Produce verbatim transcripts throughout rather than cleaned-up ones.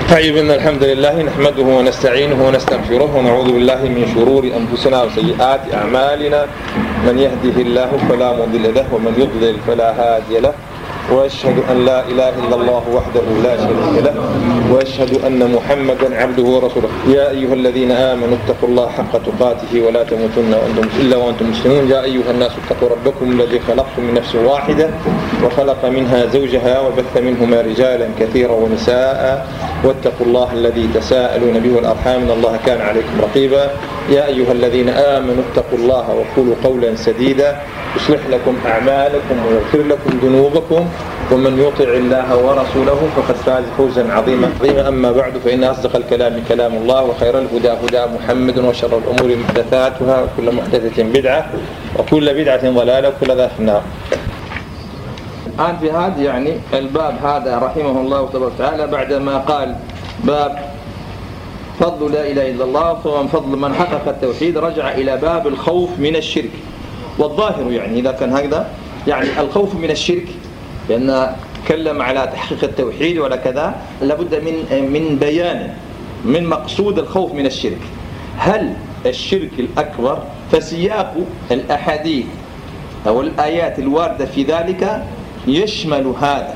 طيب، إن الحمد لله نحمده ونستعينه ونستغفره ونعوذ بالله من شرور أنفسنا وسيئات أعمالنا. من يهده الله فلا مضل له ومن يضلل فلا هادي له، وأشهد أن لا إله إلا الله وحده لا شريك له، وأشهد أن محمدا عبده ورسوله. يا أيها الذين آمنوا اتقوا الله حق تقاته ولا تموتن إلا وأنتم مسلمون. يا أيها الناس اتقوا ربكم الذي خلقكم من نفس واحدة وخلق منها زوجها وبث منهما رجالا كثيرا ونساء، واتقوا الله الذي تساءلون به والأرحام إن الله كان عليكم رقيبا. يا أيها الذين آمنوا اتقوا الله وقولوا قولا سديدا يصلح لكم أعمالكم ويغفر لكم ذنوبكم، ومن يطع الله ورسوله فقد فاز فوزا عظيما. أما بعد، فإن أصدق الكلام كلام الله، وخير الهدى هدى محمد، وشر الأمور محدثاتها، وكل محدثة بدعة، وكل بدعة ضلالة، وكل ذلك في النار. الآن في هذا يعني الباب هذا رحمه الله تبارك وتعالى، بعدما قال باب فضل لا إله إلا الله ومن فضل من حقق التوحيد، رجع إلى باب الخوف من الشرك. والظاهر يعني إذا كان هكذا يعني الخوف من الشرك، لأن تكلم على تحقيق التوحيد ولا كذا، لابد من من بيان من مقصود الخوف من الشرك. هل الشرك الأكبر؟ فسياق الأحاديث أو الآيات الواردة في ذلك يشمل هذا.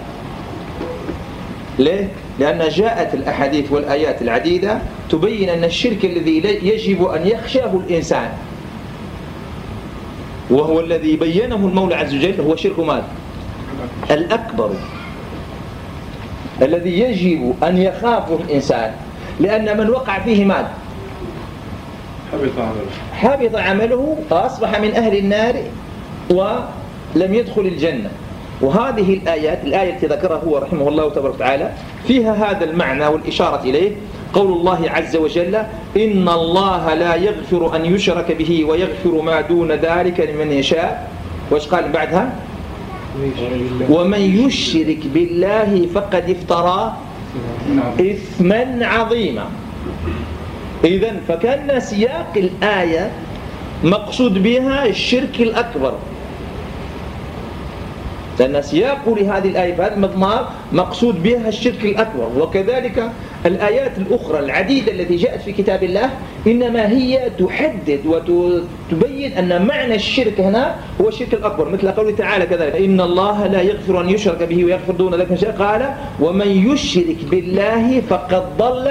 ليه؟ لأن جاءت الأحاديث والآيات العديدة تبين أن الشرك الذي يجب أن يخشاه الإنسان، وهو الذي بينه المولى عز وجل، هو شرك ماذا؟ الأكبر، الذي يجب أن يخافه الإنسان، لأن من وقع فيه ماذا؟ حبط عمله حبط عمله فأصبح من أهل النار ولم يدخل الجنة. وهذه الآيات الآية التي ذكرها هو رحمه الله تبارك وتعالى فيها هذا المعنى والإشارة إليه. قول الله عز وجل: إن الله لا يغفر أن يشرك به ويغفر ما دون ذلك لمن يشاء. وإيش قال بعدها؟ ومن يشرك بالله فقد افترى إثما عظيما. إذن فكان سياق الآية مقصود بها الشرك الأكبر، لأن سياق لهذه الآية في هذا المضمار مقصود بها الشرك الأكبر. وكذلك الآيات الأخرى العديدة التي جاءت في كتاب الله إنما هي تحدد وتبين أن معنى الشرك هنا هو الشرك الأكبر، مثل قوله تعالى كذلك: إن الله لا يغفر أن يشرك به ويغفر دون ذلك شيء. قال: ومن يشرك بالله فقد ضل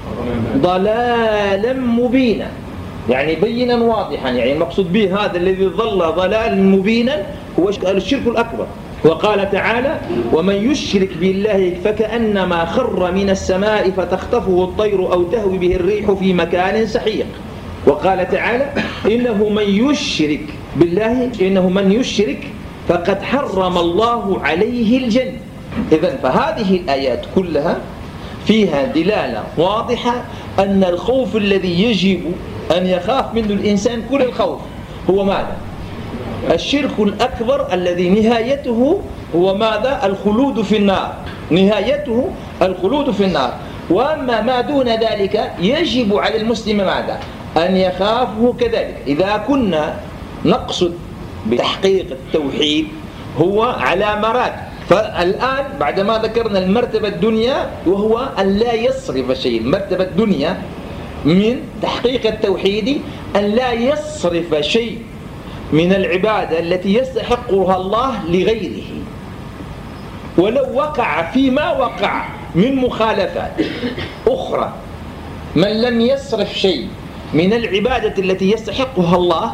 ضلالا مبينا، يعني بينا واضحا. يعني المقصود به هذا الذي ضل ضلالا مبينا هو الشرك الأكبر. وقال تعالى: ومن يشرك بالله فكأنما خر من السماء فتخطفه الطير أو تهوي به الريح في مكان سحيق. وقال تعالى: إنه من يشرك بالله إنه من يشرك فقد حرم الله عليه الجنة. إذن فهذه الآيات كلها فيها دلالة واضحة أن الخوف الذي يجب أن يخاف منه الإنسان كل الخوف هو ماذا؟ الشرك الأكبر الذي نهايته هو ماذا؟ الخلود في النار، نهايته الخلود في النار. وأما ما دون ذلك يجب على المسلم ماذا؟ أن يخافه كذلك. إذا كنا نقصد بتحقيق التوحيد هو على مراتب، فالآن بعدما ذكرنا المرتبة الدنيا وهو أن لا يصرف شيء، المرتبة الدنيا من تحقيق التوحيد أن لا يصرف شيء من العبادة التي يستحقها الله لغيره، ولو وقع فيما وقع من مخالفات أخرى. من لم يصرف شيء من العبادة التي يستحقها الله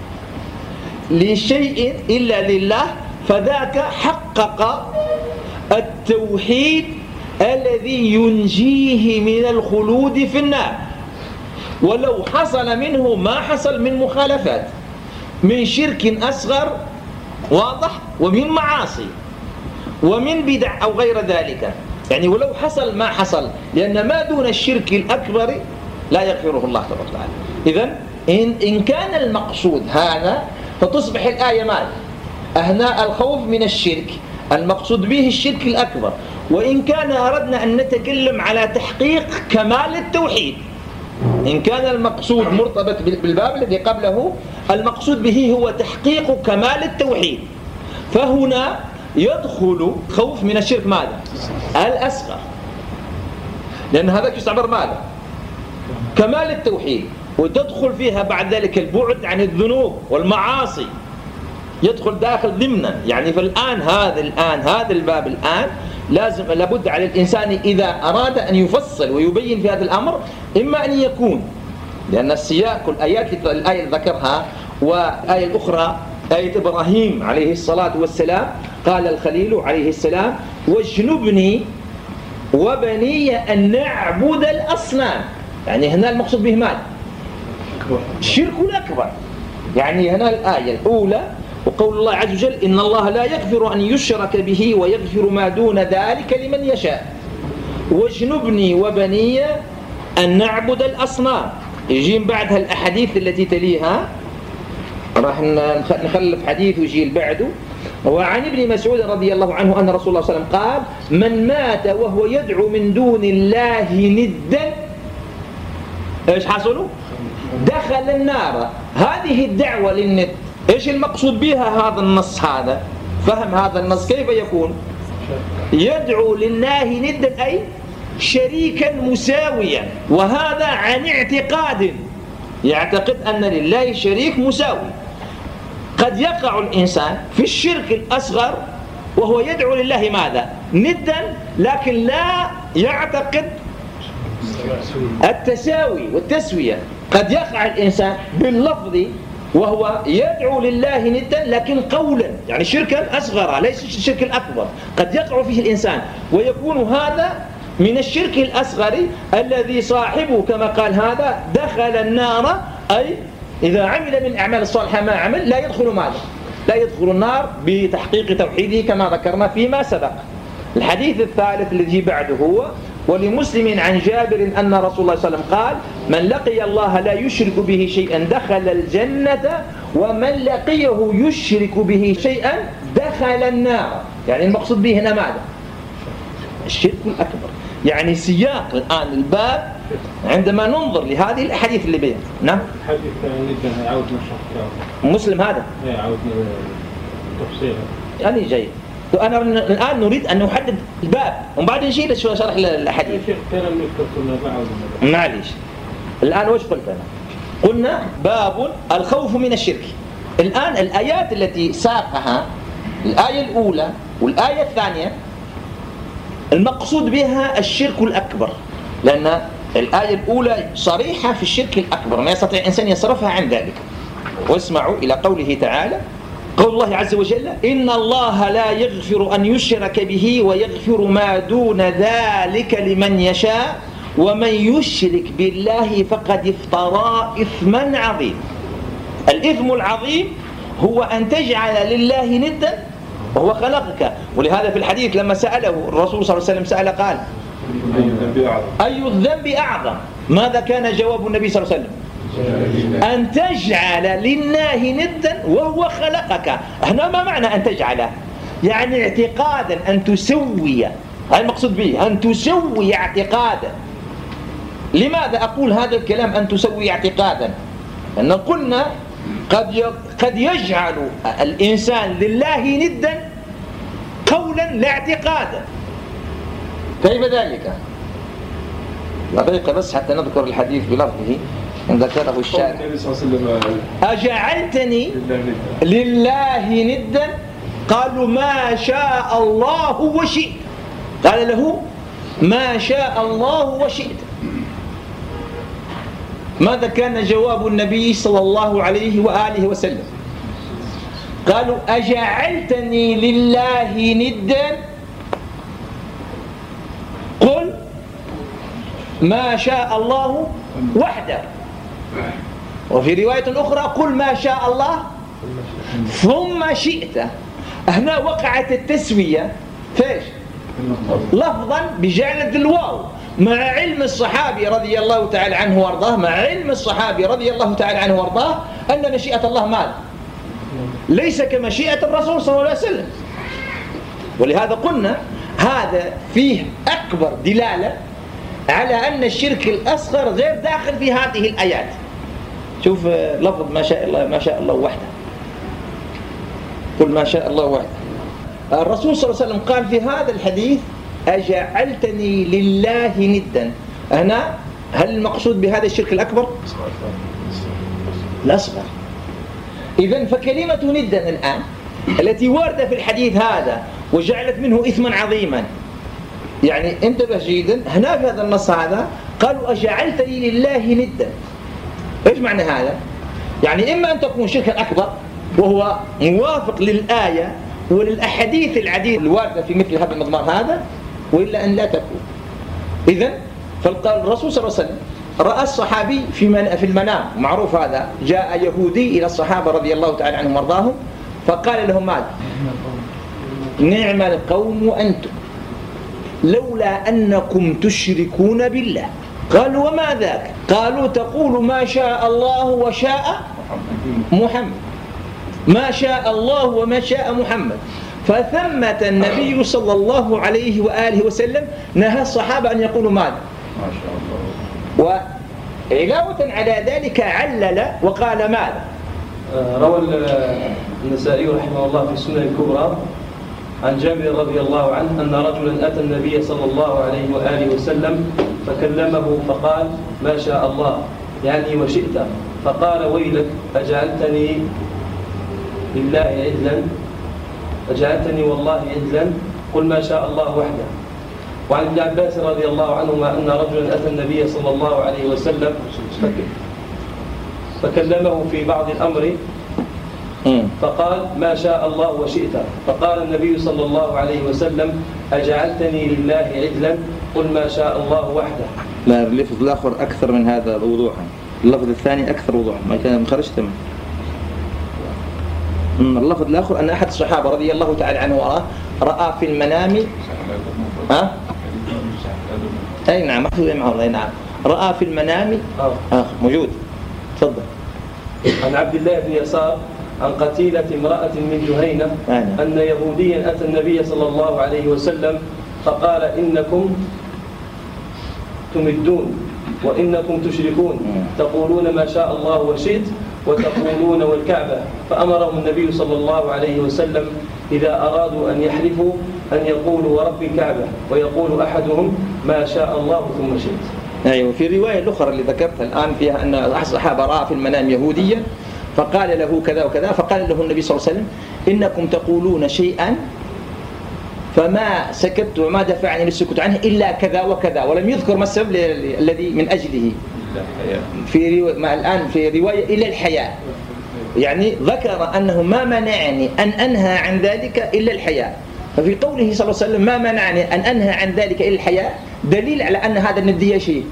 لشيء إلا لله فذاك حقق التوحيد الذي ينجيه من الخلود في النار، ولو حصل منه ما حصل من مخالفات، من شرك أصغر واضح، ومن معاصي، ومن بدع أو غير ذلك، يعني ولو حصل ما حصل، لأن ما دون الشرك الأكبر لا يغفره الله تبارك وتعالى. إذن إن, إن كان المقصود هذا فتصبح الآية مال أهناء الخوف من الشرك، المقصود به الشرك الأكبر. وإن كان أردنا أن نتكلم على تحقيق كمال التوحيد، إن كان المقصود مرتبط بالباب الذي قبله، المقصود به هو تحقيق كمال التوحيد، فهنا يدخل خوف من الشرك ماذا؟ الأصغر، لأن هذاك يستعبر ماذا؟ كمال التوحيد، وتدخل فيها بعد ذلك البعد عن الذنوب والمعاصي، يدخل داخل ضمنا. يعني فالآن هذا الآن هذا الباب الآن لازم لابد على الإنسان إذا أراد أن يفصل ويبين في هذا الأمر، إما أن يكون، لأن السياق الآيات الآية ذكرها وآية الأخرى آية إبراهيم عليه الصلاة والسلام، قال الخليل عليه السلام: واجنبني وبني أن نعبد الأصنام. يعني هنا المقصود به ماذا؟ الشرك الأكبر. يعني هنا الآية الأولى وقول الله عز وجل: إن الله لا يغفر أن يشرك به ويغفر ما دون ذلك لمن يشاء، واجنبني وبني أن نعبد الأصنام. يجي بعدها الأحاديث التي تليها، راح نخلف حديث ويجي بعده. وعن ابن مسعود رضي الله عنه أن رسول الله صلى الله عليه وسلم قال: من مات وهو يدعو من دون الله ندا ايش حصله؟ دخل النار. هذه الدعوة للند ايش المقصود بها هذا النص؟ هذا فهم هذا النص كيف يكون؟ يدعو لله ندا أي شريكا مساويا، وهذا عن اعتقاد، يعتقد أن لله شريك مساوي. قد يقع الإنسان في الشرك الأصغر وهو يدعو لله ماذا؟ ندا، لكن لا يعتقد التساوي والتسوية. قد يقع الإنسان باللفظ وهو يدعو لله ندا لكن قولا، يعني شركا أصغر ليس الشرك الأكبر، قد يقع فيه الإنسان ويكون هذا من الشرك الأصغر الذي صاحبه كما قال هذا دخل النار، أي إذا عمل من أعمال الصالحة ما عمل لا يدخل ماذا؟ لا يدخل النار بتحقيق توحيده كما ذكرنا فيما سبق. الحديث الثالث الذي بعده هو: ولمسلم عن جابر أن رسول الله صلى الله عليه وسلم قال: من لقي الله لا يشرك به شيئا دخل الجنة، ومن لقيه يشرك به شيئا دخل النار. يعني المقصود به هنا ماذا؟ الشرك الأكبر. يعني سياق الآن الباب عندما ننظر لهذه الأحاديث اللي بيها. نعم. الحديث جدا يعود نشرح مسلم هذا؟ يعود تفصيله. يعني جيد. أنا الآن نريد أن نحدد الباب وبعدين نشيل شو شرح الحديث. معليش. الآن وش قلت أنا؟ قلنا باب الخوف من الشرك. الآن الآيات التي ساقها الآية الأولى والآية الثانية المقصود بها الشرك الأكبر، لأن الآية الأولى صريحة في الشرك الأكبر ما يستطيع إنسان يصرفها عن ذلك. واسمعوا إلى قوله تعالى، قول الله عز وجل: إن الله لا يغفر أن يشرك به ويغفر ما دون ذلك لمن يشاء ومن يشرك بالله فقد افترى إثما عظيما. الإثم العظيم هو أن تجعل لله ندا وهو خلقك. ولهذا في الحديث لما سأله الرسول صلى الله عليه وسلم سأل قال: أي الذنب أعظم؟ ماذا كان جواب النبي صلى الله عليه وسلم؟ أن تجعل لله ندا وهو خلقك. هنا ما معنى أن تجعله؟ يعني اعتقادا، أن تسوي. هذا المقصود به، أن تسوي اعتقادا. لماذا أقول هذا الكلام أن تسوي اعتقادا؟ لأن قلنا قد قد يجعل الإنسان لله ندا قولا لا اعتقادا. كيف ذلك؟ دقيقة بس حتى نذكر الحديث بلفظه إن ذكره الشارع: أجعلتني لله ندا؟ قالوا: ما شاء الله وشئت. قال له: ما شاء الله وشئت. ماذا كان جواب النبي صلى الله عليه وآله وسلم؟ قالوا: أجعلتني لله ندا؟ قل ما شاء الله وحده. وفي رواية أخرى: قل ما شاء الله ثم شئت. هنا وقعت التسوية فيش؟ لفظا بجعل الواو، مع علم الصحابي رضي الله تعالى عنه وارضاه مع علم الصحابي رضي الله تعالى عنه وارضاه أن مشيئة الله مال ليس كمشيئة الرسول صلى الله عليه وسلم. ولهذا قلنا هذا فيه أكبر دلالة على أن الشرك الأصغر غير داخل في هذه الآيات. شوف لفظ ما شاء الله، ما شاء الله وحده. قل ما شاء الله وحده. الرسول صلى الله عليه وسلم قال في هذا الحديث: أجعلتني لله ندا؟ هنا هل المقصود بهذا الشرك الأكبر؟ الأصغر. إذن فكلمة ندا الآن التي واردة في الحديث هذا وجعلت منه إثما عظيما، يعني انتبه جيدا، هنا في هذا النص هذا قالوا أجعلتني لله ندا. إيش معنى هذا؟ يعني إما أن تكون شركا أكبر وهو موافق للآية وللأحاديث العديدة الواردة في مثل هذا المضمار هذا، وإلا أن لا تكون. إذن فالرسول صلى الله عليه وسلم رأى الصحابي في في المنام، معروف هذا، جاء يهودي إلى الصحابة رضي الله تعالى عنهم وارضاهم فقال لهم ماذا؟ نعم القوم أنتم لولا أنكم تشركون بالله. قالوا وما ذاك؟ قالوا تقول ما شاء الله وشاء محمد، ما شاء الله وما شاء محمد. فثمة النبي صلى الله عليه وآله وسلم نهى الصحابة أن يقولوا ماذا؟ ما شاء الله. وعلاوة على ذلك علل وقال ماذا؟ روى النسائي رحمه الله في السنن الكبرى عن جابر رضي الله عنه أن رجلا أتى النبي صلى الله عليه وآله وسلم فكلمه فقال ما شاء الله يعني وشئت، فقال ويلك أجعلتني لله عدلا، أجعلتني والله عدلا، قل ما شاء الله وحده. وعن ابن عباس رضي الله عنهما أن رجلا أتى النبي صلى الله عليه وسلم فكلمه في بعض الأمر فقال ما شاء الله وشئت، فقال النبي صلى الله عليه وسلم أجعلتني لله عدلا، قل ما شاء الله وحده. لا، اللفظ الآخر أكثر من هذا وضوحا، اللفظ الثاني أكثر وضوحا، ما كان مخرجته منه. اللفظ الآخر أن أحد الصحابة رضي الله تعالى عنه وراه رأى في المنام ها؟ أي نعم محفوظ معه. أي نعم رأى في المنام آه موجود. تفضل. عن عبد الله بن يسار عن قتيلة امرأة من جهينة آه. أن يهوديا أتى النبي صلى الله عليه وسلم فقال إنكم تمدون وإنكم تشركون تقولون ما شاء الله وشئت وتقولون والكعبة، فأمرهم النبي صلى الله عليه وسلم إذا أرادوا أن يحلفوا أن يقولوا ورب الكعبة، ويقول أحدهم ما شاء الله ثم شئت. أيوة. في رواية الأخرى اللي ذكرتها الآن فيها أن أحد الصحابة رأى في المنام يهوديا فقال له كذا وكذا، فقال له النبي صلى الله عليه وسلم إنكم تقولون شيئا فما سكت وما دفعني للسكوت عنه إلا كذا وكذا، ولم يذكر ما السبب الذي من أجله. في رواية ما الآن في رواية إلى الحياء، يعني ذكر أنه ما منعني أن أنهى عن ذلك إلا الحياء. ففي قوله صلى الله عليه وسلم ما منعني أن أنهى عن ذلك إلا الحياء دليل على أن هذا الندية شيء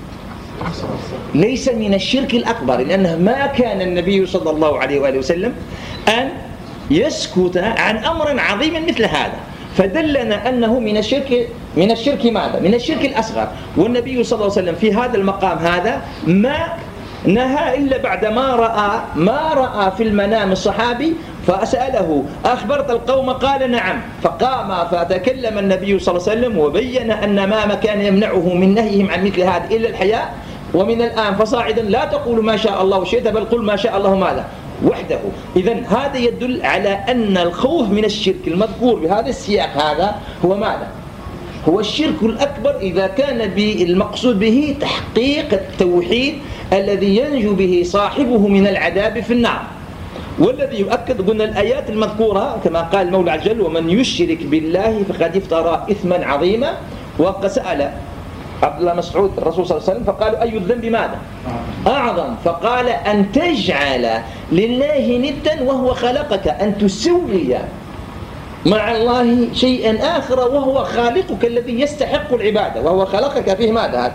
ليس من الشرك الأكبر، لأنه ما كان النبي صلى الله عليه وآله وسلم أن يسكت عن أمر عظيم مثل هذا، فدلنا أنه من الشرك من الشرك ماذا؟ من الشرك الأصغر. والنبي صلى الله عليه وسلم في هذا المقام هذا ما نهى إلا بعد ما رأى ما رأى في المنام الصحابي فسأله أخبرت القوم؟ قال نعم، فقام فتكلم النبي صلى الله عليه وسلم وبين أن ما كان يمنعه من نهيهم عن مثل هذا إلا الحياء، ومن الآن فصاعدا لا تقول ما شاء الله وشئت بل قل ما شاء الله ماذا؟ وحده. إذن هذا يدل على أن الخوف من الشرك المذكور بهذا السياق هذا هو ماذا؟ هو الشرك الأكبر إذا كان المقصود به تحقيق التوحيد الذي ينجو به صاحبه من العذاب في النار. والذي يؤكد قلنا الآيات المذكورة كما قال المولى عز وجل ومن يشرك بالله فقد افترى إثما عظيما. وسأل عبد الله مسعود الرسول صلى الله عليه وسلم فقالوا أي الذنب ماذا؟ أعظم، فقال أن تجعل لله ندا وهو خلقك، أن تسوي مع الله شيئا آخر وهو خالقك الذي يستحق العبادة، وهو خلقك فيه ماذا هذا؟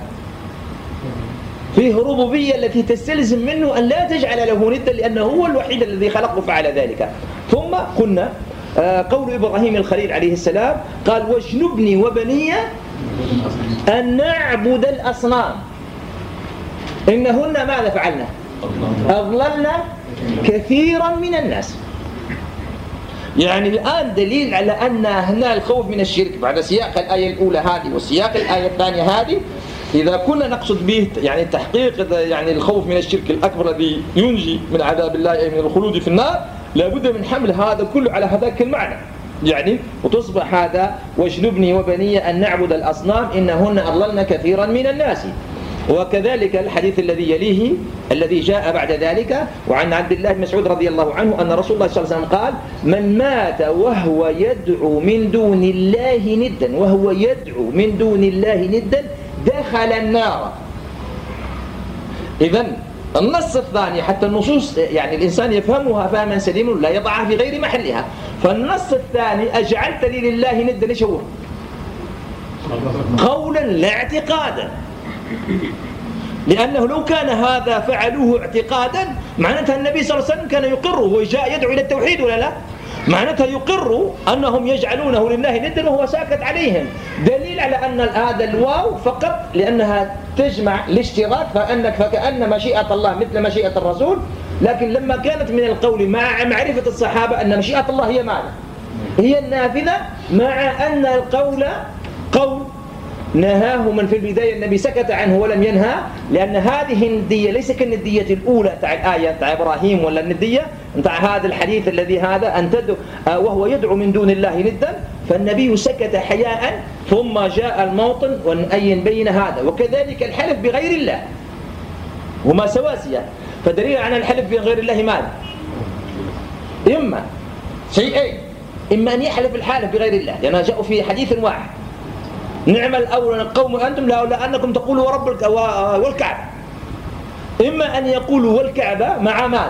فيه ربوبية التي تستلزم منه أن لا تجعل له ندا لأنه هو الوحيد الذي خلقه فعل ذلك. ثم قلنا قول إبراهيم الخليل عليه السلام قال واجنبني وبني أن نعبد الأصنام إنهن ماذا فعلنا؟ أضللنا كثيرا من الناس. يعني الآن دليل على أن هنا الخوف من الشرك بعد سياق الآية الأولى هذه وسياق الآية الثانية هذه، إذا كنا نقصد به يعني تحقيق يعني الخوف من الشرك الأكبر الذي ينجي من عذاب الله أي من الخلود في النار، لابد من حمل هذا كله على هذاك المعنى، يعني وتصبح هذا واجنبني وبني أن نعبد الأصنام إنهن أضللن كثيرا من الناس. وكذلك الحديث الذي يليه الذي جاء بعد ذلك وعن عبد الله بن مسعود رضي الله عنه أن رسول الله صلى الله عليه وسلم قال: من مات وهو يدعو من دون الله ندا وهو يدعو من دون الله ندا دخل النار. إذن النص الثاني حتى النصوص يعني الإنسان يفهمها فهما سليما لا يضعها في غير محلها. فالنص الثاني: أجعلت لي لله ندا، ليش هو؟ قولا لا اعتقادا، لأنه لو كان هذا فعلوه اعتقادا معناتها النبي صلى الله عليه وسلم كان يقر وجاء يدعو إلى التوحيد ولا لا؟ معناتها يقر أنهم يجعلونه لله ندا وهو ساكت عليهم، دليل على أن هذا الواو فقط لأنها تجمع الاشتراك، فأنك فكأن مشيئة الله مثل مشيئة الرسول، لكن لما كانت من القول مع معرفة الصحابة أن مشيئة الله هي ماذا؟ هي النافذة، مع أن القول قول نهاه من في البداية النبي سكت عنه ولم ينهى، لأن هذه الندية ليس كالندية الأولى تاع الآية تاع إبراهيم ولا الندية تاع هذا الحديث الذي هذا أن تدعو وهو يدعو من دون الله ندا، فالنبي سكت حياء ثم جاء الموطن ونأين بين هذا. وكذلك الحلف بغير الله هما سواسية، فدليل عن الحلف بغير الله ماذا؟ إما شيئين، إما أن يحلف الحالف بغير الله لأنه جاء في حديث واحد: نعم الأول القوم أنتم لولا أنكم تقولوا ورب والكعبة. إما أن يقولوا والكعبة مع ماذا؟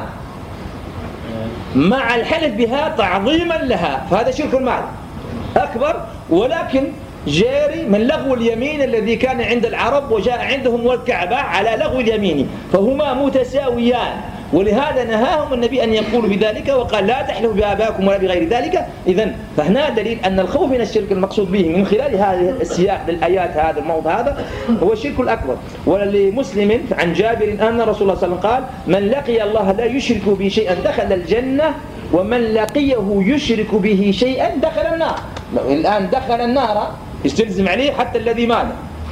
مع الحلف بها تعظيما لها، فهذا شرك المال أكبر، ولكن جاري من لغو اليمين الذي كان عند العرب وجاء عندهم والكعبة على لغو اليمين، فهما متساويان، ولهذا نهاهم النبي أن يقولوا بذلك وقال: لا تحلفوا بآبائكم ولا بغير ذلك. إذن فهنا دليل أن الخوف من الشرك المقصود به من خلال هذه السياق للآيات هذا الموضع هذا هو الشرك الأكبر. ولمسلم عن جابر أن رسول الله صلى الله عليه وسلم قال: من لقي الله لا يشرك به شيئا دخل الجنة ومن لقيه يشرك به شيئا دخل النار. الآن دخل النار يستلزم عليه حتى الذي مات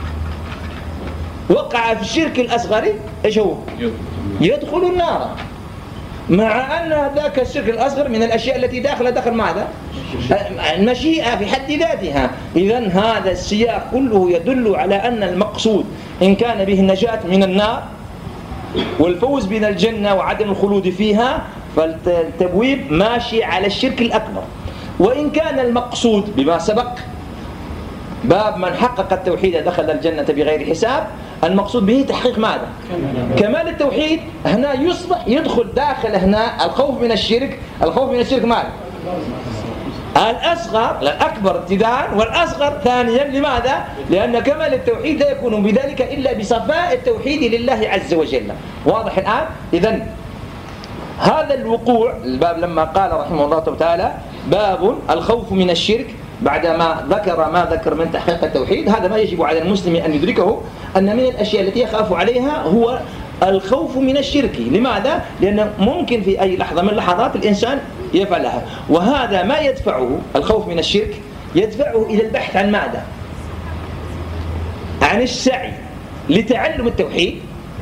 وقع في الشرك الأصغر إيش هو؟ يدخل النار، مع أن ذاك الشرك الأصغر من الأشياء التي داخل دخل ماذا؟ المشيئة في حد ذاتها. إذن هذا السياق كله يدل على أن المقصود إن كان به النجاة من النار والفوز بين الجنة وعدم الخلود فيها فالتبويب ماشي على الشرك الأكبر. وإن كان المقصود بما سبق باب من حقق التوحيد دخل الجنة بغير حساب، المقصود به تحقيق ماذا؟ كمال التوحيد. هنا يصبح يدخل داخل هنا الخوف من الشرك. الخوف من الشرك ماذا؟ الأصغر الأكبر ابتداء والأصغر ثانيا. لماذا؟ لأن كمال التوحيد لا يكون بذلك إلا بصفاء التوحيد لله عز وجل. واضح الآن؟ إذن هذا الوقوع الباب لما قال رحمه الله تعالى باب الخوف من الشرك بعدما ذكر ما ذكر من تحقيق التوحيد، هذا ما يجب على المسلم أن يدركه أن من الأشياء التي يخاف عليها هو الخوف من الشرك. لماذا؟ لأن ممكن في أي لحظة من اللحظات الإنسان يفعلها، وهذا ما يدفعه الخوف من الشرك يدفعه إلى البحث عن ماذا؟ عن السعي لتعلم التوحيد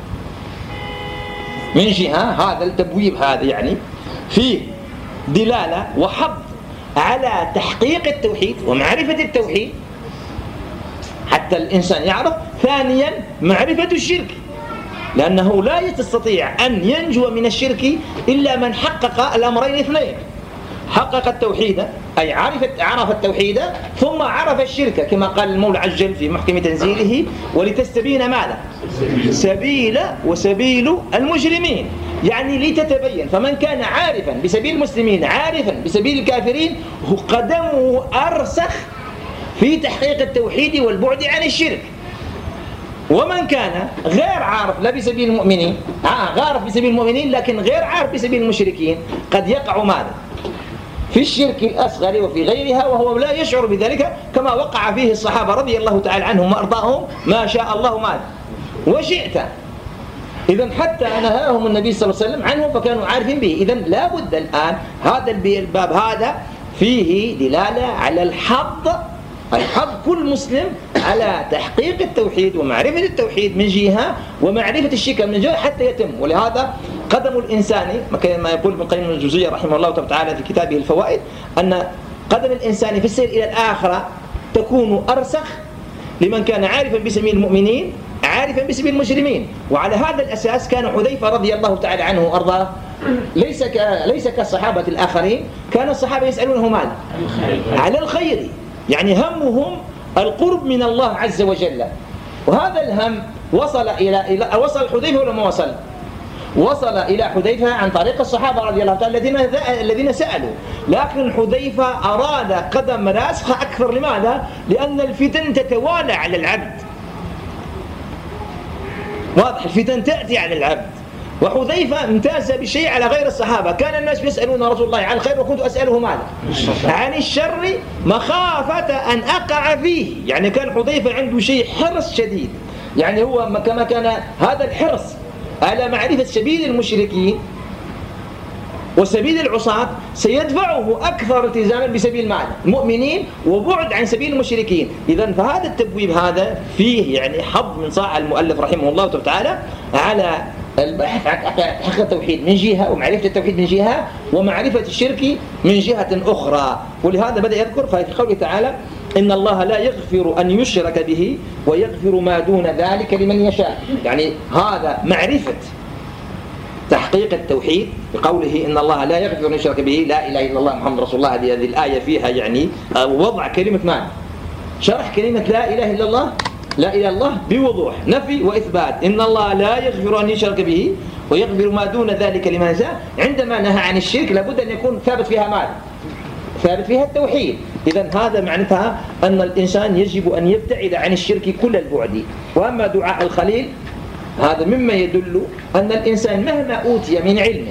من جهة. هذا التبويب هذا يعني فيه دلالة وحض على تحقيق التوحيد ومعرفة التوحيد حتى الإنسان يعرف. ثانيا معرفة الشرك، لأنه لا يستطيع أن ينجو من الشرك إلا من حقق الأمرين اثنين: حقق التوحيد أي عرف عرف التوحيد ثم عرف الشرك، كما قال المولى عز وجل في محكم تنزيله: ولتستبين ماذا؟ سبيل وسبيل المجرمين، يعني لتتبين. فمن كان عارفا بسبيل المسلمين عارفا بسبيل الكافرين قدمه أرسخ في تحقيق التوحيد والبعد عن الشرك. ومن كان غير عارف لا بسبيل المؤمنين آه عارف بسبيل المؤمنين لكن غير عارف بسبيل المشركين قد يقع ماذا؟ في الشرك الأصغر وفي غيرها وهو لا يشعر بذلك، كما وقع فيه الصحابة رضي الله تعالى عنهم وأرضاهم ما شاء الله ماذا وشئت. إذن حتى نهاهم النبي صلى الله عليه وسلم عنه فكانوا عارفين به. إذن لا بد الآن هذا الباب هذا فيه دلالة على الحظ الحظ كل مسلم على تحقيق التوحيد ومعرفة التوحيد من جهة ومعرفة الشرك من جهة حتى يتم. ولهذا قدم الإنسان ما يقول ابن القيم الجوزية رحمه الله تعالى في كتابه الفوائد أن قدم الإنسان في السير إلى الآخرة تكون أرسخ لمن كان عارفا بسبيل المؤمنين عارفا باسم المجرمين. وعلى هذا الأساس كان حذيفة رضي الله تعالى عنه وأرضاه ليس ك... ليس كالصحابة الآخرين، كان الصحابة يسألونه ماذا؟ على الخير، يعني همهم القرب من الله عز وجل. وهذا الهم وصل إلى, إلى... وصل حذيفة ولا ما وصل؟ وصل إلى حذيفة عن طريق الصحابة رضي الله تعالى الذين الذين سألوا، لكن حذيفة أراد قدم راسخة أكثر. لماذا؟ لأن الفتن تتوالى على العبد، واضح، الفتن تأتي على العبد. وحذيفة امتاز بشيء على غير الصحابة، كان الناس يسألون رسول الله عن الخير وكنت أسأله ماذا؟ عن الشر مخافة أن أقع فيه. يعني كان حذيفة عنده شيء حرص شديد، يعني هو كما كان هذا الحرص على معرفة سبيل المشركين وسبيل العصاة سيدفعه أكثر التزاما بسبيل معنى المؤمنين وبعد عن سبيل المشركين. إذن فهذا التبويب هذا فيه يعني حظ من صاع المؤلف رحمه الله تعالى على البحث عن حقيقة التوحيد من جهة، ومعرفة التوحيد من جهة، ومعرفة الشرك من جهة أخرى. ولهذا بدأ يذكر في قوله تعالى: إن الله لا يغفر أن يشرك به ويغفر ما دون ذلك لمن يشاء. يعني هذا معرفة تحقيق التوحيد بقوله إن الله لا يغفر أن يشرك به، لا إله إلا الله محمد رسول الله. هذه الآية فيها يعني وضع كلمة معنى، شرح كلمة لا إله إلا الله، لا إله إلا الله بوضوح، نفي وإثبات. إن الله لا يغفر أن يشرك به ويغفر ما دون ذلك لمن يشاء. عندما نهى عن الشرك لابد أن يكون ثابت فيها ماذا؟ ثابت فيها التوحيد. إذن هذا معناتها أن الإنسان يجب أن يبتعد عن الشرك كل البعد. وأما دعاء الخليل هذا مما يدل أن الإنسان مهما أوتي من علم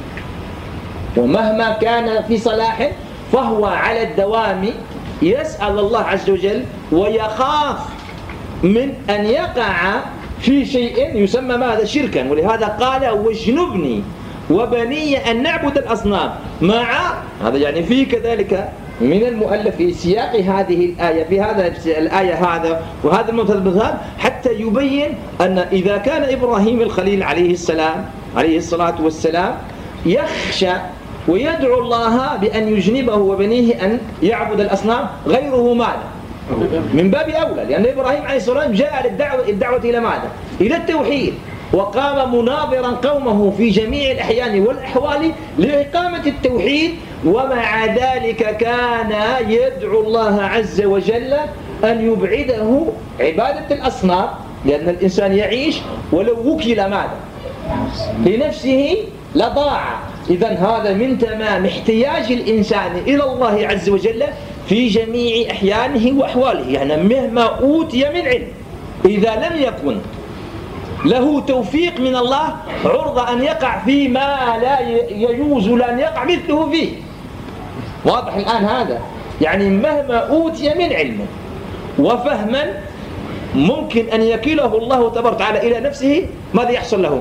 ومهما كان في صلاح فهو على الدوام يسأل الله عز وجل ويخاف من أن يقع في شيء يسمى ماذا؟ شركا. ولهذا قال: واجنبني وبني أن نعبد الأصنام. مع هذا يعني في كذلك من المؤلف في سياق هذه الآية في هذا الآية هذا وهذا المثال حتى يبين أن إذا كان إبراهيم الخليل عليه السلام عليه الصلاة والسلام يخشى ويدعو الله بأن يجنبه وبنيه أن يعبد الأصنام، غيره ماذا؟ من باب أولى، لأن إبراهيم عليه السلام جاء للدعوة الدعوة إلى ماذا؟ إلى التوحيد، وقام مناظرا قومه في جميع الأحيان والأحوال لإقامة التوحيد. ومع ذلك كان يدعو الله عز وجل أن يبعده عبادة الأصنام، لأن الإنسان يعيش ولو وكل ماذا؟ لنفسه لضاع. إذن هذا من تمام احتياج الإنسان إلى الله عز وجل في جميع أحيانه وأحواله. يعني مهما أوتي من علم إذا لم يكن له توفيق من الله عرض أن يقع فيما لا يجوز لأن يقع مثله فيه. واضح الآن هذا؟ يعني مهما أوتي من علم وفهما ممكن أن يكله الله تبارك وتعالى إلى نفسه، ماذا يحصل له؟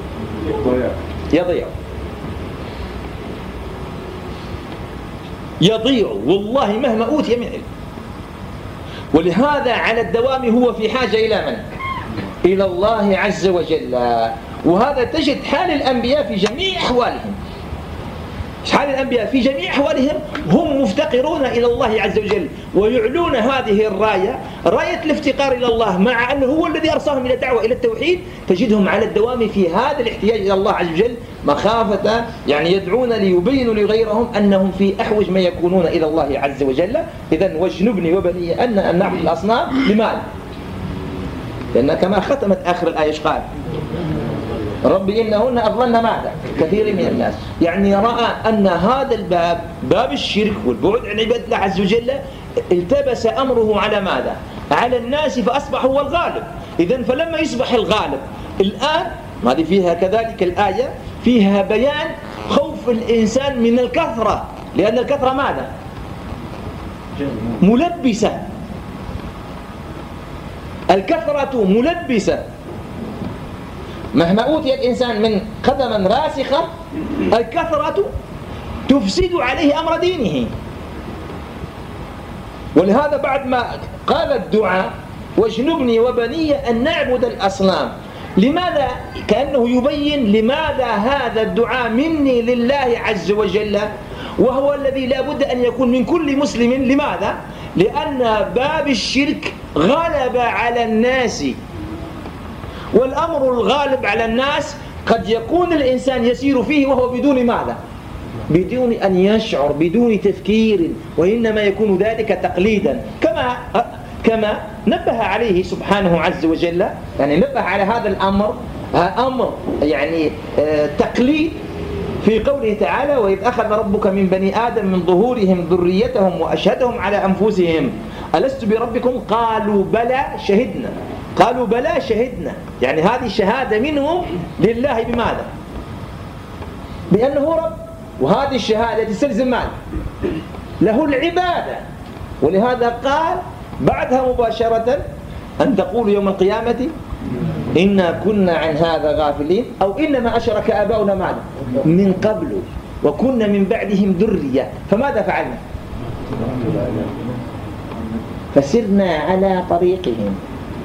يضيع يضيع والله مهما أوتي من علم. ولهذا على الدوام هو في حاجة إلى من؟ إلى الله عز وجل. وهذا تجد حال الأنبياء في جميع أحوالهم، حال الأنبياء في جميع أحوالهم هم مفتقرون إلى الله عز وجل ويعلون هذه الراية، راية الافتقار إلى الله، مع أنه هو الذي أرسلهم إلى الدعوة إلى التوحيد. تجدهم على الدوام في هذا الاحتياج إلى الله عز وجل مخافة، يعني يدعون ليبينوا لغيرهم أنهم في أحوج ما يكونون إلى الله عز وجل. إذن واجنبني وبني أن أن نعبد الأصنام. لماذا؟ لأن كما ختمت آخر الآية قال: ربي إنهن أضلن ماذا؟ كثير من الناس. يعني رأى أن هذا الباب باب الشرك والبعد عن عبادة الله عز وجل التبس أمره على ماذا؟ على الناس، فأصبح هو الغالب. إذن فلما يصبح الغالب الآن، هذه فيها كذلك الآية فيها بيان خوف الإنسان من الكثرة، لأن الكثرة ماذا؟ ملبسة. الكثرة ملبسة. مهما أوتي الإنسان من قدما راسخة الكثرة تفسد عليه أمر دينه. ولهذا بعد ما قال الدعاء واجنبني وبني أن نعبد الأصنام، لماذا؟ كأنه يبين لماذا هذا الدعاء مني لله عز وجل، وهو الذي لا بد أن يكون من كل مسلم. لماذا؟ لأن باب الشرك غلب على الناس والأمر الغالب على الناس قد يكون الإنسان يسير فيه وهو بدون ماذا؟ بدون أن يشعر، بدون تفكير، وإنما يكون ذلك تقليدا، كما كما نبه عليه سبحانه عز وجل. يعني نبه على هذا الأمر، أمر يعني تقليد، في قوله تعالى: وإذ أخذ ربك من بني آدم من ظهورهم ذريتهم وأشهدهم على أنفسهم ألست بربكم قالوا بلى شهدنا. قالوا بلى شهدنا، يعني هذه شهادة منهم لله بماذا؟ بأنه رب، وهذه الشهادة تستلزم ماذا؟ له العبادة. ولهذا قال بعدها مباشرة: أن تقولوا يوم القيامة إنا كنا عن هذا غافلين، أو إنما أشرك آباؤنا ماذا؟ من قبل وكنا من بعدهم ذرية فماذا فعلنا؟ فسرنا على طريقهم.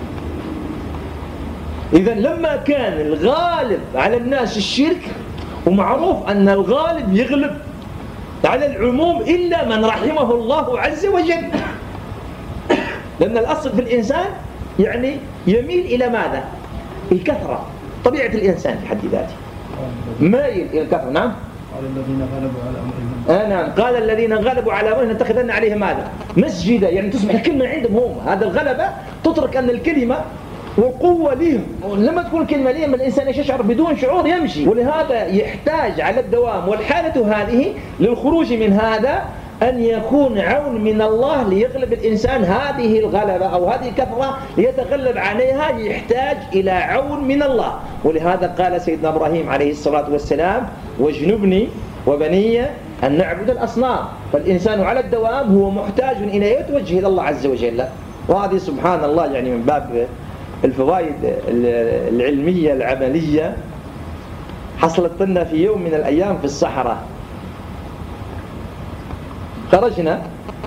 إذا لما كان الغالب على الناس الشرك، ومعروف أن الغالب يغلب على العموم إلا من رحمه الله عز وجل، لأن الأصل في الإنسان يعني يميل إلى ماذا؟ الكثرة، طبيعة الإنسان في حد ذاته مايل إلى الكثرة. نعم. قال الذين غلبوا على أمرهم آه نعم قال الذين غلبوا على أمرهم نتخذن عليه ماذا؟ مسجدا، يعني تصبح الكلمة عندهم هم. هذا الغلبة تترك أن الكلمة والقوة لهم. لما تكون الكلمة لهم الإنسان يشعر بدون شعور يمشي، ولهذا يحتاج على الدوام. والحالة هذه للخروج من هذا أن يكون عون من الله ليغلب الإنسان هذه الغلبة أو هذه الكثرة ليتغلب عليها، يحتاج إلى عون من الله. ولهذا قال سيدنا إبراهيم عليه الصلاة والسلام: واجنبني وبني أن نعبد الأصنام. فالإنسان على الدوام هو محتاج إلى يتوجه إلى الله عز وجل. وهذه سبحان الله يعني من باب الفوائد العلمية العملية حصلت لنا في يوم من الأيام في الصحراء. خرجنا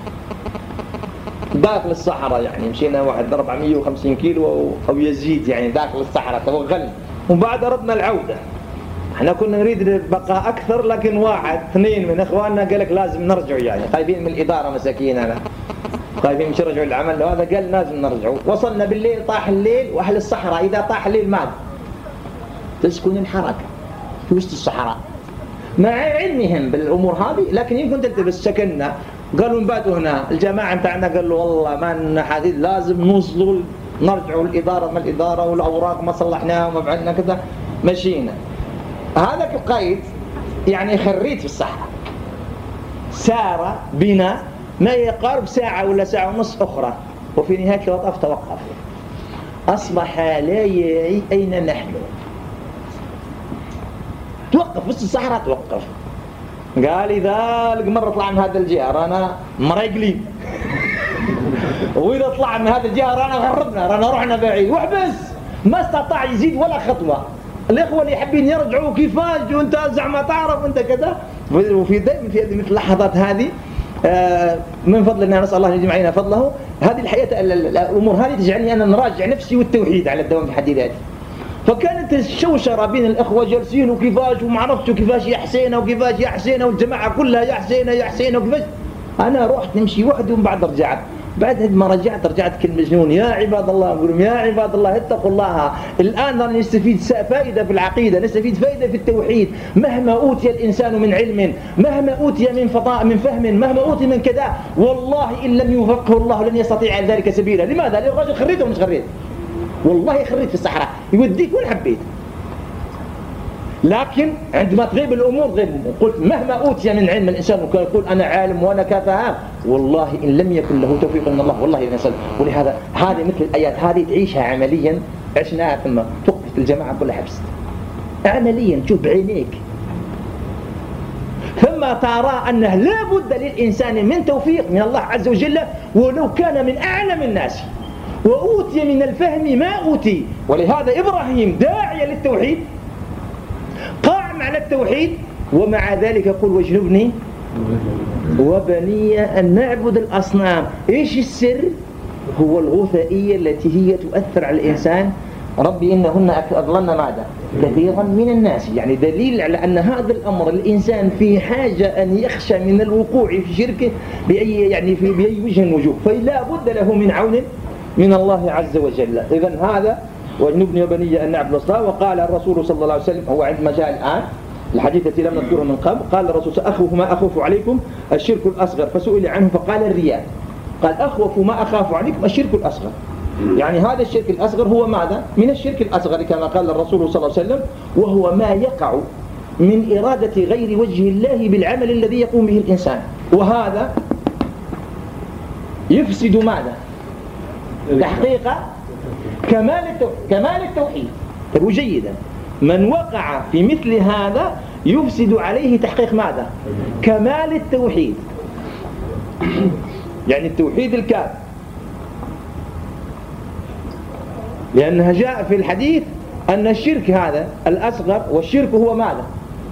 داخل الصحراء، يعني مشينا واحد أربعمائة وخمسين كيلو أو يزيد، يعني داخل الصحراء توغل. وبعد أردنا العودة، احنا كنا نريد البقاء أكثر، لكن واحد اثنين من إخواننا قال لك لازم نرجع، يعني خايفين من الإدارة مساكين، أنا خايفين مش يرجعوا العمل، وهذا قال لازم نرجعوا. وصلنا بالليل، طاح الليل، وأهل الصحراء إذا طاح الليل ماذا؟ تسكن الحركة في وسط الصحراء، مع علمهم بالأمور هذه، لكن يمكن تلتبس. سكننا، قالوا نباتوا هنا. الجماعة بتاعنا قالوا والله ما لنا حديث، لازم نوصلوا نرجعوا الإدارة، ما الإدارة والأوراق ما صلحناها وما فعلنا كذا. مشينا. هذا القيد يعني خريت في الصحراء، سار بنا ما يقارب ساعة ولا ساعة ونصف أخرى، وفي نهاية الوقف توقف. أصبح لا يعي أين نحن. توقف وسط الصحراء، توقف. قال إذا مرة طلع من هذا الجهة رانا مريقلين، وإذا طلع من هذا الجهة رانا غربنا، رانا رحنا بعيد، وحبس. ما استطاع يزيد ولا خطوة. الإخوة اللي يحبين يرجعوا كيفاش وانت زعما تعرف وانت كذا. وفي دائما في مثل اللحظات هذه من فضل الله، نسأل الله أن يجمع علينا فضله، هذه الحياة الأمور هذه تجعلني أنا نراجع نفسي والتوحيد على الدوام في حد ذاته. فكانت الشوشرة بين الأخوة جالسين وكيفاش وما عرفتوا كيفاش يا حسين وكيفاش يا حسين، والجماعة كلها يا حسين يا حسين وكيفاش. أنا رحت نمشي وحدي، ومن بعد رجعت. بعد ما رجعت رجعت كالمجنون: يا عباد الله، أقول يا عباد الله اتقوا الله. الآن نستفيد فائدة في العقيدة، نستفيد فائدة في التوحيد. مهما أوتي الإنسان من علم، مهما أوتي من فضاء من فهم، مهما أوتي من كذا، والله إن لم يوفقه الله لن يستطيع ذلك سبيلا. لماذا؟ لأن الرجل خريت ومش خريت. والله خريت في الصحراء، يوديك وين حبيت. لكن عندما تغيب الأمور غيب. قلت مهما أوتي من علم الإنسان، وكان يقول أنا عالم وأنا كفاءة، والله إن لم يكن له توفيق من الله والله لا يصل. ولهذا هذه مثل الآيات هذه تعيشها عمليا، عشناها. ثم توقف الجماعة كلها حبس عمليا، تشوف بعينيك. ثم ترى أنه لا بد للإنسان من توفيق من الله عز وجل، ولو كان من أعلم الناس وأوتي من الفهم ما أوتي. ولهذا إبراهيم داعية للتوحيد، قائم على التوحيد، ومع ذلك يقول واجنبني وبني أن نعبد الأصنام. إيش السر؟ هو الغثائية التي هي تؤثر على الإنسان. ربي إنهن أضللن ماذا؟ كثيرا من الناس. يعني دليل على أن هذا الأمر الإنسان في حاجة أن يخشى من الوقوع في شركه بأي يعني في بأي وجه من الوجوه، فلا بد له من عون من الله عز وجل. إذن هذا واجنبني وبني أن نعبد الأصنام. وقال الرسول صلى الله عليه وسلم، هو عندما جاء الآن الحديث التي لم نذكره من قبل، قال الرسول أخوف ما أخوف عليكم الشرك الأصغر، فسئل عنه فقال الرياء. قال أخوف ما أخاف عليكم الشرك الأصغر، يعني هذا الشرك الأصغر هو ماذا؟ من الشرك الأصغر كما قال الرسول صلى الله عليه وسلم، وهو ما يقع من إرادة غير وجه الله بالعمل الذي يقوم به الإنسان، وهذا يفسد ماذا؟ تحقيق كمال التوحيد. كمال التوحيد طيب جيدا، من وقع في مثل هذا يفسد عليه تحقيق ماذا؟ كمال التوحيد، يعني التوحيد الكامل، لأنها جاء في الحديث أن الشرك هذا الأصغر، والشرك هو ماذا؟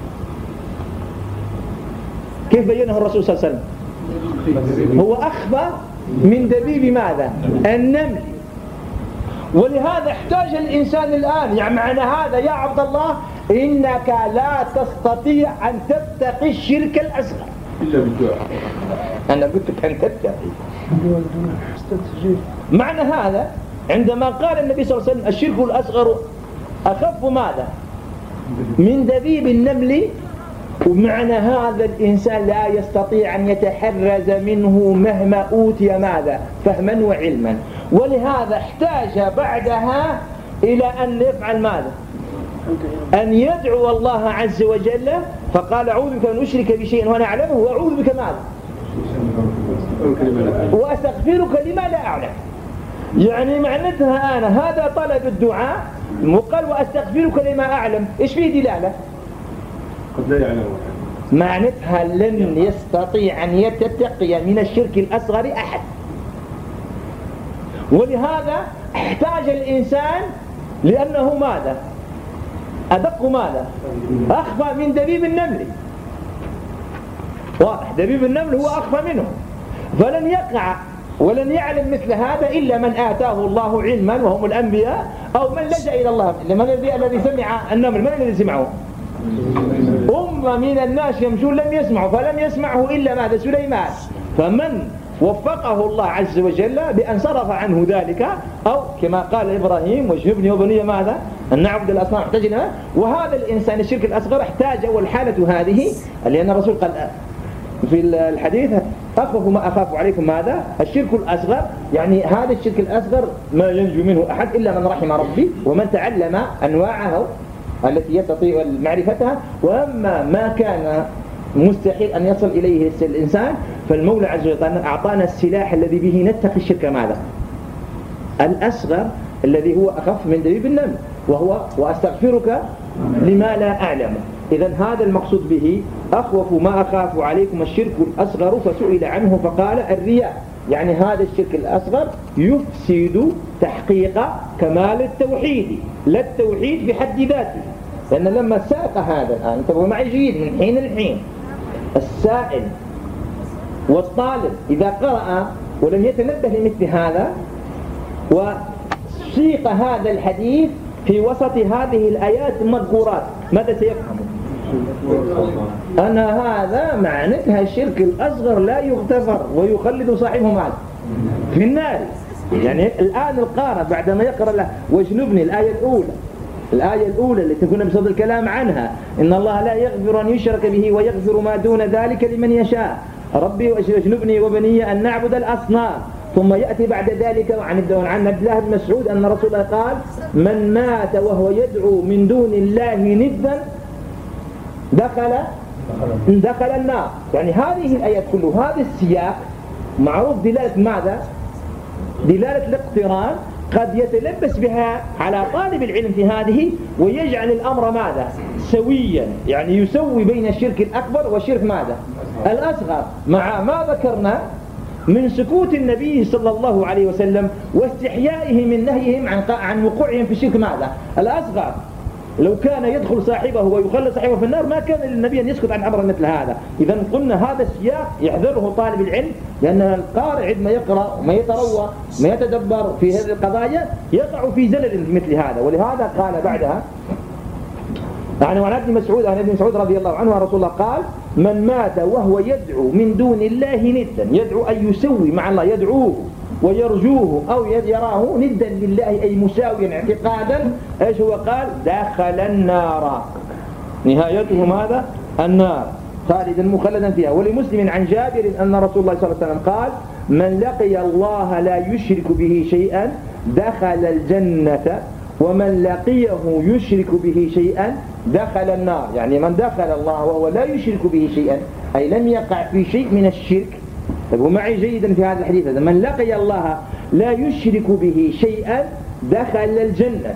كيف بينه الرسول صلى الله عليه وسلم؟ هو أخفى من دبيب ماذا؟ النمل. ولهذا احتاج الإنسان الآن، يعني معنى هذا يا عبد الله إنك لا تستطيع أن تتقي الشرك الأصغر إلا بالدعاء. أنا قلت لك أن تتقي. معنى هذا عندما قال النبي صلى الله عليه وسلم الشرك الأصغر أخف ماذا؟ من دبيب النمل، ومعنى هذا الإنسان لا يستطيع أن يتحرز منه مهما أوتي ماذا؟ فهما وعلما. ولهذا احتاج بعدها إلى أن يفعل ماذا؟ أن يدعو الله عز وجل، فقال أعوذ بك أن أشرك بشيء وأنا أعلمه، وأعوذ بك ماذا؟ وأستغفرك لما لا أعلم. يعني معناتها أنا هذا طلب الدعاء، وقال وأستغفرك لما أعلم، إيش فيه دلالة؟ قد لا يعلم. معناتها لن يستطيع أن يتتقي من الشرك الأصغر أحد. ولهذا احتاج الإنسان، لأنه ماذا؟ أدق ماذا؟ أخفى من دبيب النمل. واضح، دبيب النمل هو أخفى منه، فلن يقع ولن يعلم مثل هذا إلا من آتاه الله علما وهم الأنبياء، أو من لجأ إلى الله. من الذي سمع النمل؟ من الذي سمعه؟ أمة من الناس يمشون لم يسمعوا، فلم يسمعه إلا ماذا؟ سليمان. فمن وفقه الله عز وجل بأن صرف عنه ذلك، أو كما قال إبراهيم واجنبني وبني ماذا؟ أن نعبد الأصنام، احتاجنا. وهذا الإنسان الشرك الأصغر احتاج، والحالة هذه لأن الرسول قال في الحديث أخوف ما أخاف عليكم ماذا؟ الشرك الأصغر، يعني هذا الشرك الأصغر ما ينجو منه أحد إلا من رحم ربي، ومن تعلم أنواعه التي يستطيع معرفتها. وأما ما كان مستحيل أن يصل إليه الإنسان، فالمولى عز وجل أعطانا السلاح الذي به نتقي الشرك ماذا؟ الأصغر، الذي هو أخف من دبيب النمل، وهو وأستغفرك لما لا أعلم. إذا هذا المقصود به أخوف ما أخاف عليكم الشرك الأصغر، فسئل عنه فقال الرياء، يعني هذا الشرك الأصغر يفسد تحقيق كمال التوحيد، لا التوحيد بحد ذاته. لأن لما ساق هذا الآن، انتبهوا معي جيد، من حين لحين السائل والطالب إذا قرأ ولم يتنبه لمثل هذا، وسيق هذا الحديث في وسط هذه الآيات المذكورات، ماذا سيفهم؟ أن هذا معناتها الشرك الأصغر لا يغتفر ويخلد صاحبه معه في النار. يعني الآن القارئ بعدما يقرأ له واجنبني الآية الأولى، الآية الأولى التي كنا بصدد الكلام عنها، إن الله لا يغفر أن يشرك به ويغفر ما دون ذلك لمن يشاء، ربي واجنبني وبني أن نعبد الأصنام. ثم يأتي بعد ذلك عن عن عبد الله بن مسعود أن رسول الله قال من مات وهو يدعو من دون الله ندا دخل دخل النار. يعني هذه الآيات كلها، هذا السياق معروف دلالة ماذا؟ دلالة الاقتران، قد يتلبس بها على طالب العلم في هذه ويجعل الأمر ماذا؟ سويا، يعني يسوي بين الشرك الأكبر والشرك ماذا؟ الأصغر، مع ما ذكرنا من سكوت النبي صلى الله عليه وسلم واستحيائه من نهيهم عن عن وقوعهم في الشرك ماذا؟ الأصغر. لو كان يدخل صاحبه ويخلد صاحبه في النار ما كان للنبي أن يسكت عن أمر مثل هذا. إذا قلنا هذا السياق يحذره طالب العلم، لأن القارئ عندما يقرأ وما يتروى ما يتدبر في هذه القضايا يقع في زلل مثل هذا. ولهذا قال بعدها يعني عن ابن مسعود عن ابن مسعود رضي الله عنه رسول الله قال من مات وهو يدعو من دون الله ندا، يدعو أن يسوي مع الله، يدعوه ويرجوه أو يراه ندا لله أي مساويا اعتقادا، ايش هو قال؟ دخل النار، نهايته ماذا؟ النار، خالدا مخلدا فيها. ولمسلم عن جابر أن رسول الله صلى الله عليه وسلم قال: من لقي الله لا يشرك به شيئا دخل الجنة، ومن لقيه يشرك به شيئا دخل النار. يعني من دخل الله وهو لا يشرك به شيئا أي لم يقع في شيء من الشرك. طيب معي جيدا في هذا الحديث هذا، من لقي الله لا يشرك به شيئا دخل الجنة.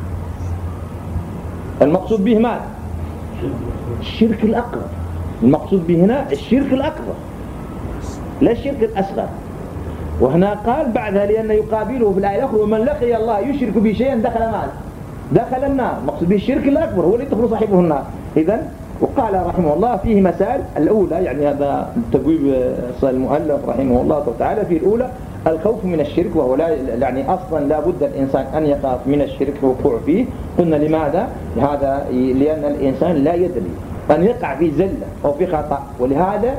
المقصود به ماذا؟ الشرك الأكبر. المقصود به هنا الشرك الأكبر لا الشرك الأصغر. وهنا قال بعدها لأن يقابله في الآية الأخرى: ومن لقي الله يشرك به شيئا دخل ماذا؟ دخل النار. مقصود به الشرك الأكبر هو اللي يدخل صاحبه النار. إذن وقال رحمه الله فيه مسائل. الأولى يعني هذا تبويب المؤلف رحمه الله تعالى في الأولى الخوف من الشرك، وهو لا يعني أصلا لا بد الإنسان أن يخاف من الشرك وقوع فيه. قلنا لماذا؟ هذا لأن الإنسان لا يدري أن يقع في زلة أو في خطأ. ولهذا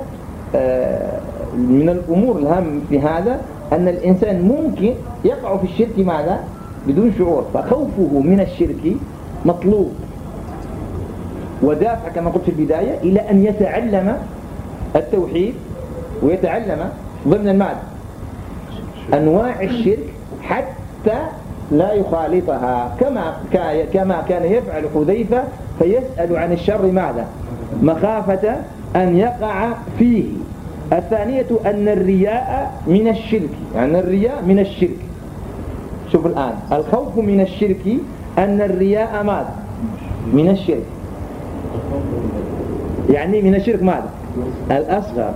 من الأمور الهام في هذا أن الإنسان ممكن يقع في الشرك ماذا؟ بدون شعور. فخوفه من الشرك مطلوب، ودافع كما قلت في البداية إلى أن يتعلم التوحيد ويتعلم ضمن المادة أنواع الشرك حتى لا يخالطها، كما كما كان يفعل حذيفة فيسأل عن الشر ماذا؟ مخافة أن يقع فيه. الثانية أن الرياء من الشرك، يعني الرياء من الشرك. شوف الآن الخوف من الشرك أن الرياء ماذا؟ من الشرك، يعني من الشرك ماذا؟ الأصغر،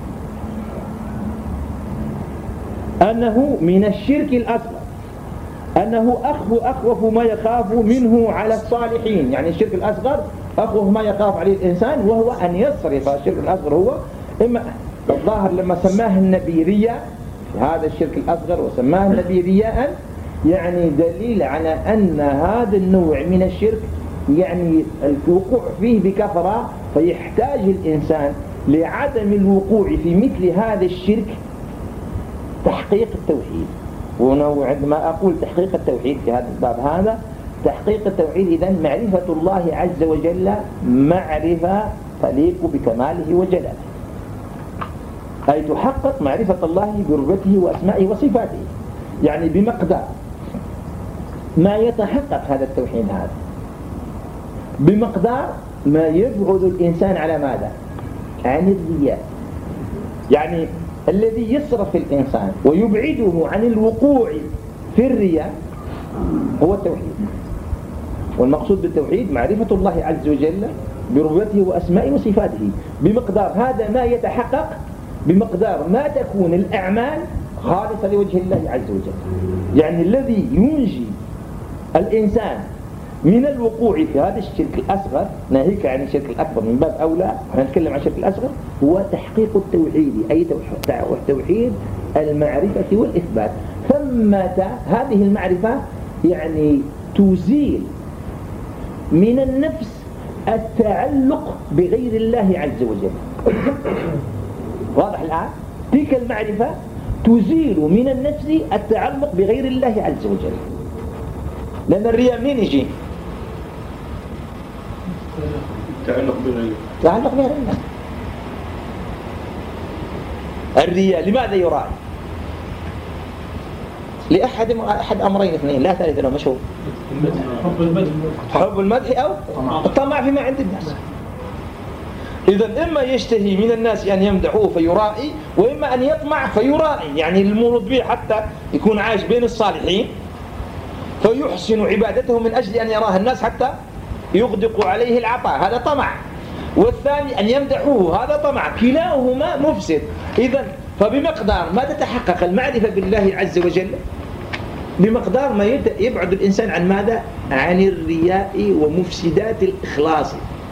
أنه من الشرك الأصغر، أنه أخف أخوف ما يخاف منه على الصالحين. يعني الشرك الأصغر أخوف ما يخاف عليه الإنسان وهو أن يصرف. الشرك الأصغر هو إما الظاهر لما سماه النبي رياء، هذا الشرك الأصغر وسماه النبي رياء، يعني دليل على أن هذا النوع من الشرك يعني الوقوع فيه بكثرة، فيحتاج الإنسان لعدم الوقوع في مثل هذا الشرك تحقيق التوحيد. وعندما أقول تحقيق التوحيد في هذا الباب هذا، تحقيق التوحيد إذن معرفة الله عز وجل معرفة تليق بكماله وجلاله، أي تحقق معرفة الله بربته وأسمائه وصفاته، يعني بمقدار ما يتحقق هذا التوحيد هذا، بمقدار ما يبعد الإنسان على ماذا؟ عن الرياء. يعني الذي يصرف الإنسان ويبعده عن الوقوع في الرياء هو التوحيد. والمقصود بالتوحيد معرفة الله عز وجل بربته وأسمائه وصفاته، بمقدار هذا ما يتحقق، بمقدار ما تكون الأعمال خالصة لوجه الله عز وجل. يعني الذي ينجي الإنسان من الوقوع في هذا الشرك الأصغر، ناهيك عن الشرك الأكبر من باب أولى، نتكلم عن الشرك الأصغر، هو تحقيق التوحيد، أي توحيد المعرفة والإثبات. ثمة هذه المعرفة يعني تزيل من النفس التعلق بغير الله عز وجل. واضح الآن؟ تلك المعرفة تزيل من النفس التعلق بغير الله عز وجل. لأن الرياء منين يجي؟ تعلق بغيره، تعلق بغير الله. الرياء لماذا يراعي؟ لأحد أحد أمرين اثنين لا ثالث لهم، مش هو؟ حب المدح، حب المدح أو الطمع فيما عند الناس. إذا إما يشتهي من الناس أن يمدحوه فيرائي، وإما أن يطمع فيرائي. يعني المولود به حتى يكون عايش بين الصالحين فيحسن عبادته من أجل أن يراه الناس حتى يغدق عليه العطاء، هذا طمع. والثاني أن يمدحوه، هذا طمع. كلاهما مفسد. إذا فبمقدار ما تتحقق المعرفة بالله عز وجل، بمقدار ما يبعد الإنسان عن ماذا؟ عن الرياء ومفسدات الإخلاص.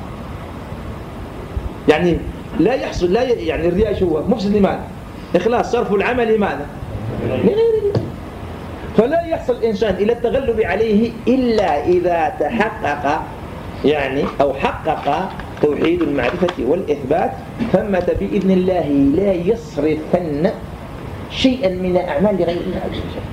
يعني لا يحصل لا ي... يعني الرياء شو هو؟ مفسد لماذا؟ إخلاص، صرف العمل لماذا؟ لغير الله. فلا يحصل الإنسان إلى التغلب عليه إلا إذا تحقق يعني أو حقق توحيد المعرفة والإثبات. ثمة بإذن الله لا يصرفن شيئا من أعمال لغير الله عز وجل.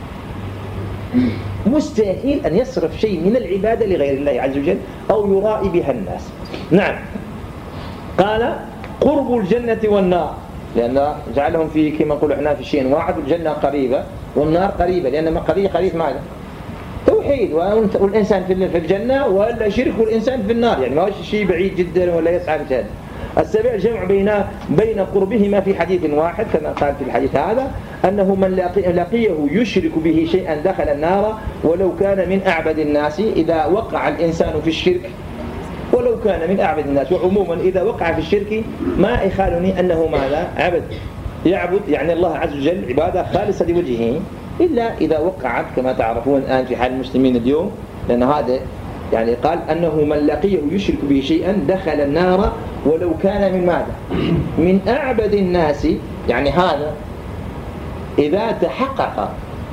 مستحيل أن يصرف شيء من العبادة لغير الله عز وجل أو يرائي بها الناس. نعم. قال قرب الجنة والنار، لأن جعلهم في كما نقول احنا في شيء واحد، الجنة قريبة والنار قريبة، لأن قضية قريب ماذا؟ توحيد، والإنسان في الجنة ولا شرك والإنسان في النار، يعني ما هو شيء بعيد جدا ولا يسعى لهذا. السابع الجمع بين بين قربهما في حديث واحد كما قال في الحديث هذا، أنه من لقيه يشرك به شيئا دخل النار ولو كان من أعبد الناس. إذا وقع الإنسان في الشرك ولو كان من أعبد الناس، وعموما إذا وقع في الشرك ما يخالني أنه ماذا؟ عبد يعبد يعني الله عز وجل عبادة خالصة لوجهه، إلا إذا وقعت كما تعرفون الآن في حال المسلمين اليوم، لأن هذا يعني قال أنه من لقيه يشرك به شيئا دخل النار ولو كان من ماذا؟ من أعبد الناس. يعني هذا إذا تحقق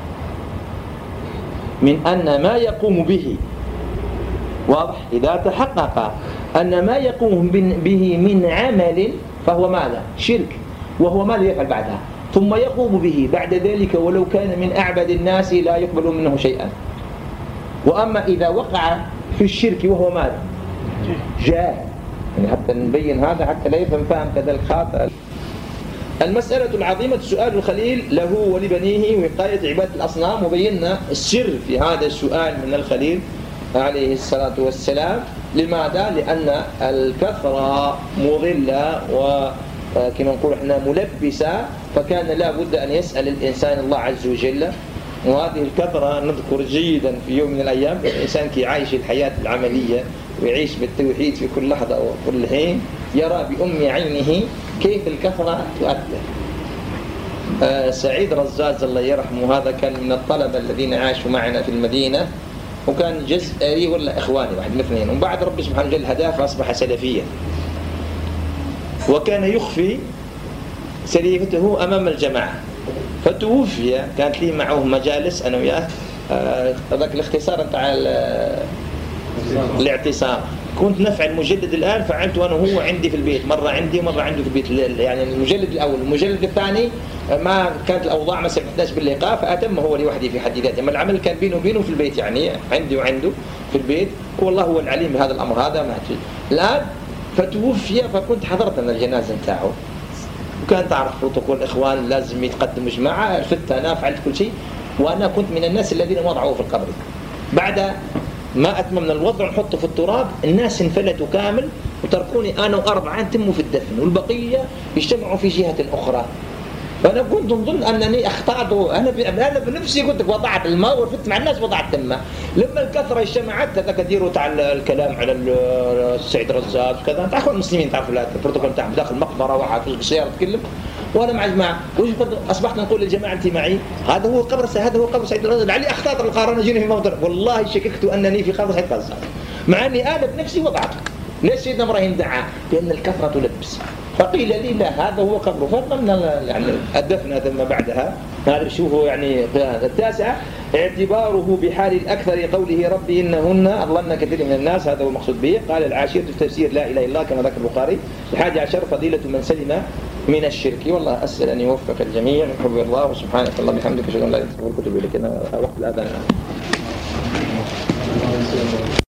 من أن ما يقوم به واضح، إذا تحقق أن ما يقوم به من عمل فهو ماذا؟ شرك، وهو ماذا يفعل بعدها؟ ثم يقوم به بعد ذلك ولو كان من أعبد الناس لا يقبل منه شيئا. وأما إذا وقع في الشرك وهو ماذا؟ جاهل، يعني حتى نبين هذا حتى لا يفهم فهم كذلك خاطئ. المسألة العظيمة سؤال الخليل له ولبنيه وقاية عبادة الأصنام، وبينا السر في هذا السؤال من الخليل عليه الصلاة والسلام. لماذا؟ لأن الكثرة مضلة وكما نقول احنا ملبسة، فكان لا بد أن يسأل الإنسان الله عز وجل. وهذه الكثرة نذكر جيدا في يوم من الأيام الإنسان كي يعيش الحياة العملية ويعيش بالتوحيد في كل لحظة وكل حين، يرى بأم عينه كيف الكثرة تؤثر. آه سعيد رزاز الله يرحمه، هذا كان من الطلبة الذين عاشوا معنا في المدينة، وكان جزائري ولا إخواني واحد من اثنين، وبعد ربي سبحانه وتعالى هداه فأصبح سلفيا، وكان يخفي سليفته أمام الجماعة. فتوفي، كانت لي معه مجالس أنا وياه، هذاك الاختصار نتاع الاعتصام، كنت نفعل المجلد الآن فعلته أنا وهو عندي في البيت، مرة عندي ومرة عنده في البيت. يعني المجلد الأول، المجلد الثاني ما كانت الأوضاع ما سمحتناش باللقاء فأتم هو لوحدي في حد ذاته، أما العمل كان بينه وبينه في البيت، يعني عندي وعنده في البيت، والله هو العليم بهذا الأمر هذا ما تجي. الآن فتوفي، فكنت حضرت أنا الجنازة نتاعه، وكان تعرف بروتوكول الإخوان لازم يتقدم جماعة، عرفت أنا فعلت كل شيء، وأنا كنت من الناس الذين وضعوه في القبر. بعد ما أتممنا الوضع نحطه في التراب، الناس انفلتوا كامل وتركوني أنا وأربعة تموا في الدفن، والبقية يجتمعوا في جهة أخرى. فأنا كنت نظن أنني أخطأت، أنا أنا بنفسي كنت وضعت الماء ورفدت مع الناس وضعت الماء. لما الكثرة اجتمعت هذاك ديروا تاع الكلام على السعيد رزاز وكذا، تاع المسلمين تعرفوا البروتوكول تاعهم داخل المقبرة واحد في السيارة تكلم، وأنا مع الجماعة وش أصبحت نقول للجماعة أنت معي، هذا هو قبر هذا هو قبر سعيد الرزاز، لعلي أخطأت القرار جيني في موضع، والله شككت أنني في قبر سعيد الرزاز، مع أني أنا بنفسي وضعته. ليش سيدنا إبراهيم دعا؟ لأن الكثرة تلبس. فقيل لي لا هذا هو قبره، فضمنا يعني الدفن ثم بعدها. هذا شوفوا يعني. التاسعة اعتباره بحال الأكثر قوله ربي إنهن أضللن كثير من الناس، هذا هو المقصود به. قال العاشرة في تفسير لا إله إلا الله كما ذكر البخاري. الحادي عشر فضيلة من سلم من الشرك. والله أسأل أن يوفق الجميع من حب الله، وسبحانك اللهم وبحمدك أشهد أن لا إله إلا أنت أستغفرك وأتوب إليك. وقت الأذان.